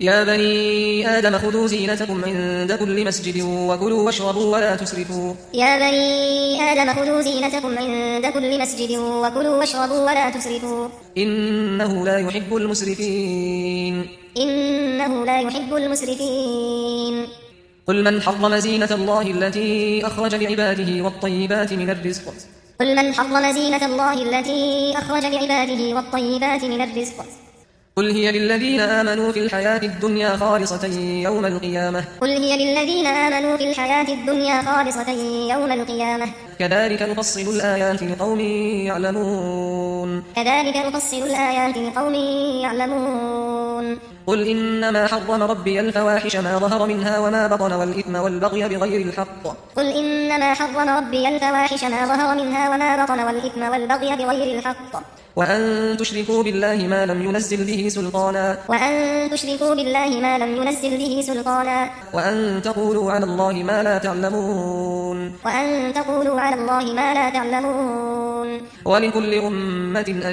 يا بني آدم خذوا زينتكم عند كل مسجد وكلوا واشربوا ولا تسرفوا يا بني آدم خذوا زينتكم عند كل مسجد وكلوا واشربوا ولا تسرفوا إنه لا يحب المسرفين إنه لا يحب المسرفين قل من حرم زينة الله التي أخرج لعباده والطيبات من الرزق قل من حرم زينة الله التي أخرج لعباده والطيبات من الرزق قل هي للذين آمنوا في الحياة الدنيا خالصة يوم القيامة قل هي للذين آمنوا في الحياة الدنيا خالصة يوم القيامة كذلك نفصل الآيات لقوم يعلمون كذلك نفصل الآيات لقوم يعلمون قل إنما حرم ربي الفواحش ما ظهر منها وما بطن والإثم والبغي بغير الحق قل إنما حرم ربي الفواحش ما ظهر منها وما بطن والإثم والبغي بغير الحق وأن تشركوا بالله ما لم ينزل به سلطانا وأن تشركوا بالله ما لم ينزل به سلطانا وأن تقولوا على الله ما لا تعلمون وأن تقولوا على الله ما لا تعلمون ولكل أمة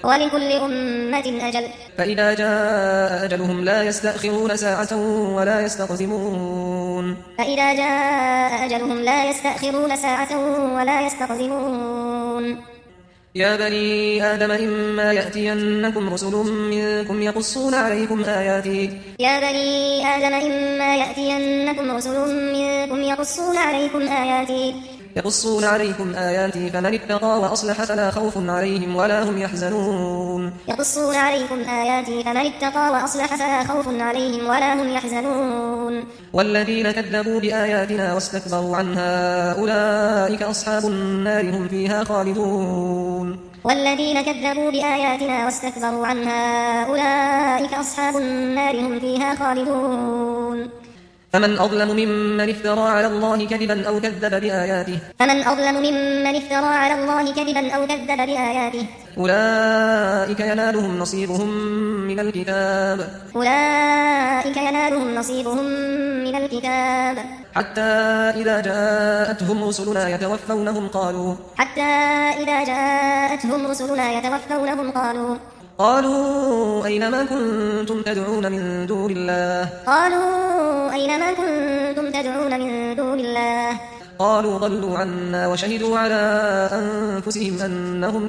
أجل فإذا جاء أجلهم لا يستأخرون ساعة ولا يستقدمون فإذا جاء أجلهم لا يستأخرون ساعة ولا يستقدمون يا بني آدم إما يأتينكم رسل منكم يقصون عليكم آياتي يا بني آدم إما يأتينكم رسل منكم يقصون عليكم آياتي فمن اتقى وأصلح فلا خوف عليهم ولا هم يحزنون يقصون عليكم آياتي فمن اتقى وأصلح فلا خوف عليهم ولا هم يحزنون والذين كذبوا بآياتنا واستكبروا عنها أولئك أصحاب النار هم فيها خالدون والذين كذبوا بآياتنا واستكبروا عنها أولئك أصحاب النار هم فيها خالدون فمن أظلم ممن افترى على الله كذبا أو كذب بآياته أولئك ينالهم نصيبهم من الكتاب حتى إذا جاءتهم رسلنا يتوفونهم قالوا أين ما كنتم تدعون من دون الله قالوا ضلوا عنا وشهدوا على أنفسهم أنهم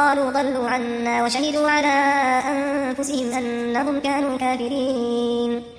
كانوا كافرين